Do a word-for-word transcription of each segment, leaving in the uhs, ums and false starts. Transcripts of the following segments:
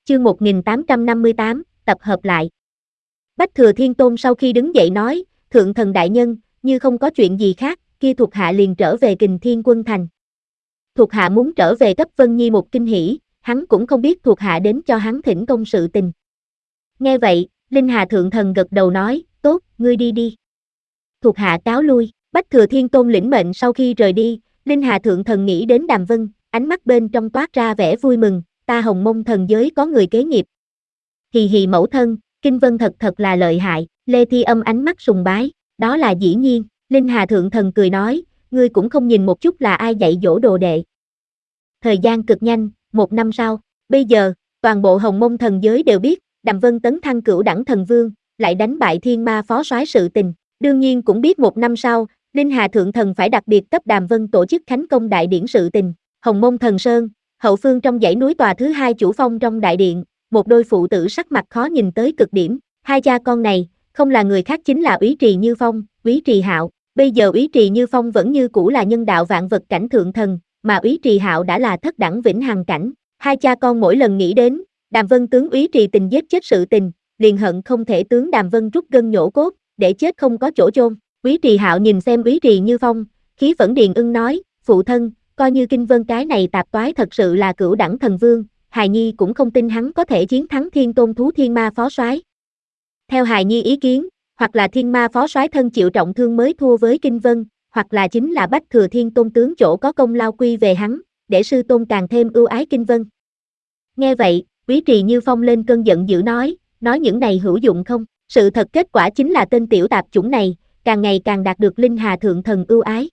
chương một nghìn tám trăm năm mươi tám, tập hợp lại. Bách Thừa Thiên Tôn sau khi đứng dậy nói, Thượng thần đại nhân, như không có chuyện gì khác, kia thuộc hạ liền trở về Kình Thiên Quân Thành. Thuộc hạ muốn trở về cấp Vân Nhi một kinh hỉ, hắn cũng không biết thuộc hạ đến cho hắn thỉnh công sự tình. Nghe vậy, Linh Hà Thượng thần gật đầu nói, tốt, ngươi đi đi. Thuộc hạ cáo lui, Bách Thừa Thiên Tôn lĩnh mệnh sau khi rời đi, Linh Hà Thượng thần nghĩ đến Đàm Vân, ánh mắt bên trong toát ra vẻ vui mừng, ta Hồng Mông thần giới có người kế nghiệp. Hì hì mẫu thân, Kinh Vân thật thật là lợi hại, Lê Thi Âm ánh mắt sùng bái, đó là dĩ nhiên, Linh Hà Thượng thần cười nói, ngươi cũng không nhìn một chút là ai dạy dỗ đồ đệ. Thời gian cực nhanh, một năm sau, bây giờ, toàn bộ Hồng Mông thần giới đều biết, Đàm Vân tấn thăng cửu đẳng thần vương, lại đánh bại thiên ma phó soái sự tình, đương nhiên cũng biết một năm sau, Linh Hà Thượng thần phải đặc biệt cấp Đàm Vân tổ chức khánh công đại điển sự tình, Hồng Mông thần sơn, hậu phương trong dãy núi tòa thứ hai chủ phong trong đại điện, một đôi phụ tử sắc mặt khó nhìn tới cực điểm, hai cha con này, không là người khác chính là Úy Trì Như Phong, Úy Trì Hạo, bây giờ Úy Trì Như Phong vẫn như cũ là nhân đạo vạn vật cảnh thượng thần, mà Úy Trì Hạo đã là thất đẳng vĩnh hằng cảnh, hai cha con mỗi lần nghĩ đến, Đàm Vân tướng Úy Trì tình giết chết sự tình, liền hận không thể tướng Đàm Vân rút gân nhổ cốt, để chết không có chỗ chôn. Úy Trì Hạo nhìn xem Úy Trì Như Phong, khí phẫn điền ưng nói, phụ thân, coi như Kinh Vân cái này tạp toái thật sự là cửu đẳng thần vương, Hài Nhi cũng không tin hắn có thể chiến thắng Thiên Tôn thú Thiên Ma phó soái. Theo Hài Nhi ý kiến, hoặc là Thiên Ma phó soái thân chịu trọng thương mới thua với Kinh Vân, hoặc là chính là Bách Thừa Thiên Tôn tướng chỗ có công lao quy về hắn, để sư tôn càng thêm ưu ái Kinh Vân. Nghe vậy, Úy Trì Như Phong lên cơn giận dữ nói, nói những này hữu dụng không? Sự thật kết quả chính là tên tiểu tạp chủng này, càng ngày càng đạt được Linh Hà Thượng thần ưu ái.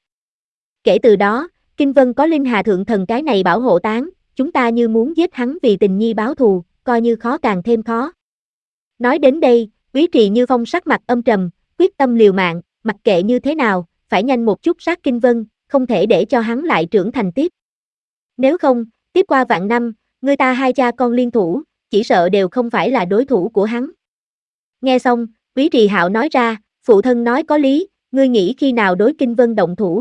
Kể từ đó, Kinh Vân có Linh Hà Thượng thần cái này bảo hộ tán, chúng ta như muốn giết hắn vì tình nhi báo thù, coi như khó càng thêm khó. Nói đến đây, Úy Trì Như Phong sắc mặt âm trầm, quyết tâm liều mạng, mặc kệ như thế nào, phải nhanh một chút sát Kinh Vân, không thể để cho hắn lại trưởng thành tiếp. Nếu không, tiếp qua vạn năm, người ta hai cha con liên thủ, chỉ sợ đều không phải là đối thủ của hắn. Nghe xong, Úy Trì Hạo nói ra, phụ thân nói có lý, ngươi nghĩ khi nào đối Kinh Vân động thủ.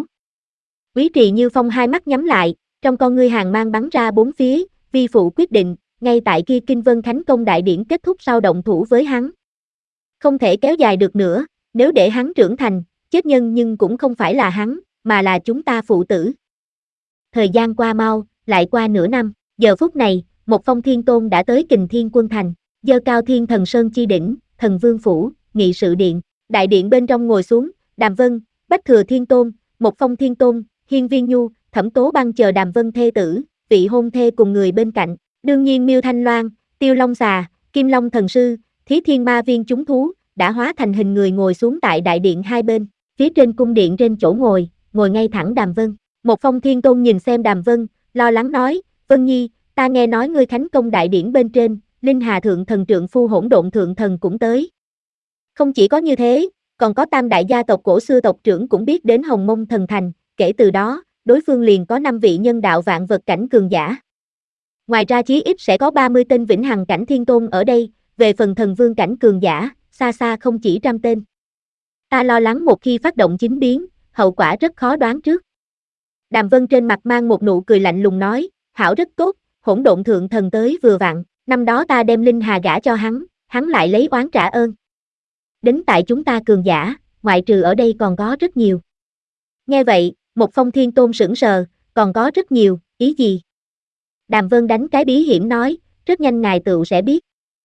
Úy Trì Như Phong hai mắt nhắm lại, trong con ngươi hàng mang bắn ra bốn phía, vi phụ quyết định, ngay tại kia Kinh Vân khánh công đại điển kết thúc sau động thủ với hắn. Không thể kéo dài được nữa, nếu để hắn trưởng thành, chết nhân nhưng cũng không phải là hắn, mà là chúng ta phụ tử. Thời gian qua mau, lại qua nửa năm, giờ phút này, một phong thiên tôn đã tới Kình Thiên Quân Thành, giơ cao Thiên Thần Sơn chi đỉnh, Thần Vương phủ, nghị sự điện, đại điện bên trong ngồi xuống, Đàm Vân, Bách Thừa Thiên Tôn, một phong thiên tôn, Hiên Viên Nhu, Thẩm Tố Băng chờ Đàm Vân thê tử, vị hôn thê cùng người bên cạnh, đương nhiên Miêu Thanh Loan, Tiêu Long Xà, Kim Long Thần Sư, Thí Thiên Ma Viên chúng thú, đã hóa thành hình người ngồi xuống tại đại điện hai bên, phía trên cung điện trên chỗ ngồi, ngồi ngay thẳng Đàm Vân. Một phong thiên tôn nhìn xem Đàm Vân, lo lắng nói, Vân Nhi, ta nghe nói ngươi khánh công đại điển bên trên, Linh Hà Thượng thần trượng phu Hỗn Độn Thượng thần cũng tới. Không chỉ có như thế, còn có tam đại gia tộc cổ xưa tộc trưởng cũng biết đến Hồng Mông thần thành, kể từ đó, đối phương liền có năm vị nhân đạo vạn vật cảnh cường giả. Ngoài ra chí ít sẽ có ba mươi tên vĩnh hằng cảnh thiên tôn ở đây, về phần thần vương cảnh cường giả, xa xa không chỉ trăm tên. Ta lo lắng một khi phát động chính biến, hậu quả rất khó đoán trước. Đàm Vân trên mặt mang một nụ cười lạnh lùng nói, hảo rất tốt, Hỗn Độn Thượng thần tới vừa vặn, năm đó ta đem Linh Hà gả cho hắn, hắn lại lấy oán trả ơn. Đến tại chúng ta cường giả, ngoại trừ ở đây còn có rất nhiều. Nghe vậy, một phong thiên tôn sững sờ, còn có rất nhiều, ý gì? Đàm Vân đánh cái bí hiểm nói, rất nhanh ngài tựu sẽ biết.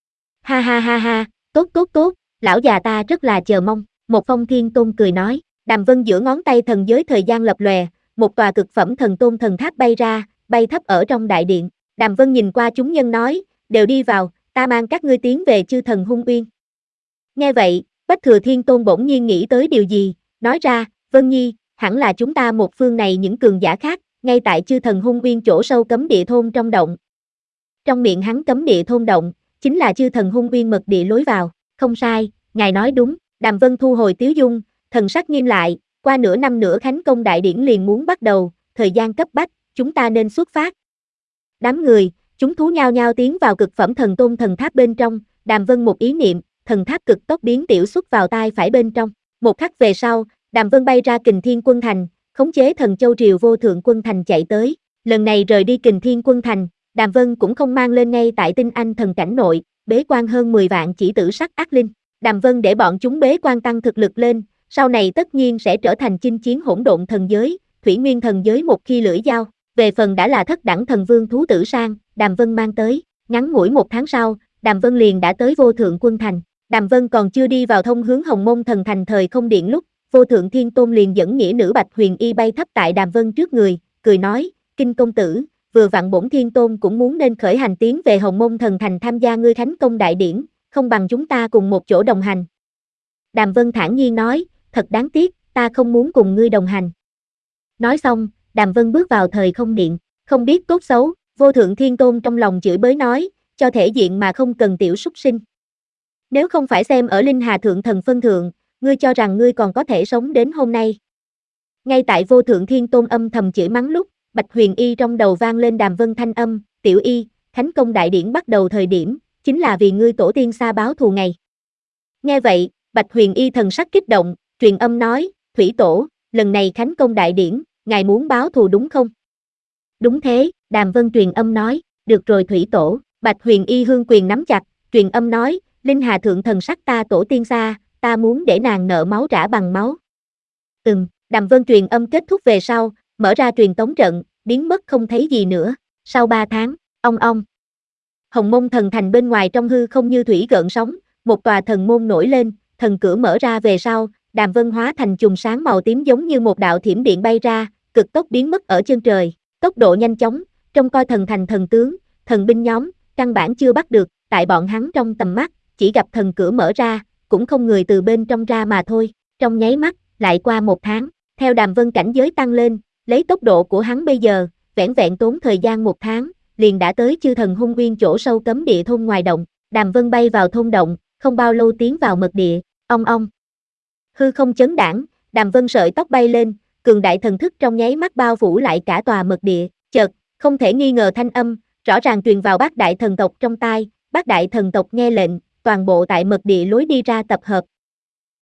Ha ha ha ha, tốt tốt tốt, lão già ta rất là chờ mong, một phong thiên tôn cười nói, Đàm Vân giữa ngón tay thần giới thời gian lập lòe, một tòa cực phẩm thần tôn thần tháp bay ra, bay thấp ở trong đại điện, Đàm Vân nhìn qua chúng nhân nói, đều đi vào, ta mang các ngươi tiến về chư thần hung uyên. Nghe vậy, Bách Thừa Thiên Tôn bỗng nhiên nghĩ tới điều gì, nói ra, Vân Nhi, hẳn là chúng ta một phương này những cường giả khác, ngay tại chư thần hung uyên chỗ sâu cấm địa thôn trong động. Trong miệng hắn cấm địa thôn động, chính là chư thần hung uyên mật địa lối vào, không sai, ngài nói đúng, Đàm Vân thu hồi tiếu dung, thần sắc nghiêm lại, qua nửa năm nữa khánh công đại điển liền muốn bắt đầu, thời gian cấp bách, chúng ta nên xuất phát. Đám người, chúng thú nhao nhao tiến vào cực phẩm thần tôn thần tháp bên trong, Đàm Vân một ý niệm, thần tháp cực tốc biến tiểu xuất vào tai phải bên trong. Một khắc về sau, Đàm Vân bay ra Kình Thiên Quân Thành, khống chế thần châu triều vô thượng quân thành chạy tới. Lần này rời đi Kình Thiên Quân Thành, Đàm Vân cũng không mang lên ngay tại Tinh Anh thần cảnh nội, bế quan hơn mười vạn chỉ tử sắc ác linh. Đàm Vân để bọn chúng bế quan tăng thực lực lên, sau này tất nhiên sẽ trở thành chinh chiến hỗn độn thần giới, thủy nguyên thần giới một khi lưỡi dao. Về phần đã là thất đẳng thần vương thú tử sang, Đàm Vân mang tới, ngắn ngủi một tháng sau, Đàm Vân liền đã tới Vô Thượng Quân Thành. Đàm Vân còn chưa đi vào thông hướng Hồng Môn Thần Thành thời không điện lúc, Vô Thượng Thiên Tôn liền dẫn nghĩa nữ Bạch Huyền Y bay thấp tại Đàm Vân trước người, cười nói, Kinh công tử, vừa vặn bổn Thiên Tôn cũng muốn nên khởi hành tiến về Hồng Môn Thần Thành tham gia ngươi Thánh Công Đại Điển, không bằng chúng ta cùng một chỗ đồng hành. Đàm Vân thản nhiên nói, thật đáng tiếc, ta không muốn cùng ngươi đồng hành. Nói xong, Đàm Vân bước vào thời không điện, không biết tốt xấu, Vô Thượng Thiên Tôn trong lòng chửi bới nói, cho thể diện mà không cần tiểu súc sinh. Nếu không phải xem ở Linh Hà Thượng Thần phân thượng, ngươi cho rằng ngươi còn có thể sống đến hôm nay. Ngay tại Vô Thượng Thiên Tôn âm thầm chửi mắng lúc, Bạch Huyền Y trong đầu vang lên Đàm Vân thanh âm, tiểu y, Thánh Công Đại Điển bắt đầu thời điểm, chính là vì ngươi tổ tiên xa báo thù ngày. Nghe vậy, Bạch Huyền Y thần sắc kích động, truyền âm nói, Thủy Tổ, lần này Thánh Công Đại Điển, ngài muốn báo thù đúng không? Đúng thế, Đàm Vân truyền âm nói, được rồi Thủy Tổ, Bạch Huyền Y hương quyền nắm chặt, truyền âm nói, Linh Hà Thượng Thần sắc ta tổ tiên xa, ta muốn để nàng nợ máu trả bằng máu. Ừm, Đàm Vân truyền âm kết thúc về sau, mở ra truyền tống trận, biến mất không thấy gì nữa. Sau ba tháng, ong ong. Hồng Môn Thần Thành bên ngoài trong hư không như thủy gợn sóng, một tòa thần môn nổi lên, thần cửa mở ra về sau, Đàm Vân hóa thành chùm sáng màu tím giống như một đạo thiểm điện bay ra, cực tốc biến mất ở chân trời, tốc độ nhanh chóng, trông coi thần thành thần tướng, thần binh nhóm, căn bản chưa bắt được, tại bọn hắn trong tầm mắt, chỉ gặp thần cửa mở ra, cũng không người từ bên trong ra mà thôi, trong nháy mắt, lại qua một tháng, theo Đàm Vân cảnh giới tăng lên, lấy tốc độ của hắn bây giờ, vẻn vẹn tốn thời gian một tháng, liền đã tới Chư Thần Hung Uyên chỗ sâu cấm địa thôn ngoài động, Đàm Vân bay vào thôn động, không bao lâu tiến vào mật địa, ong ong. Hư không chấn đãng, Đàm Vân sợi tóc bay lên, cường đại thần thức trong nháy mắt bao phủ lại cả tòa mật địa, chợt, không thể nghi ngờ thanh âm, rõ ràng truyền vào Bát Đại thần tộc trong tai, Bát Đại thần tộc nghe lệnh, toàn bộ tại mật địa lối đi ra tập hợp,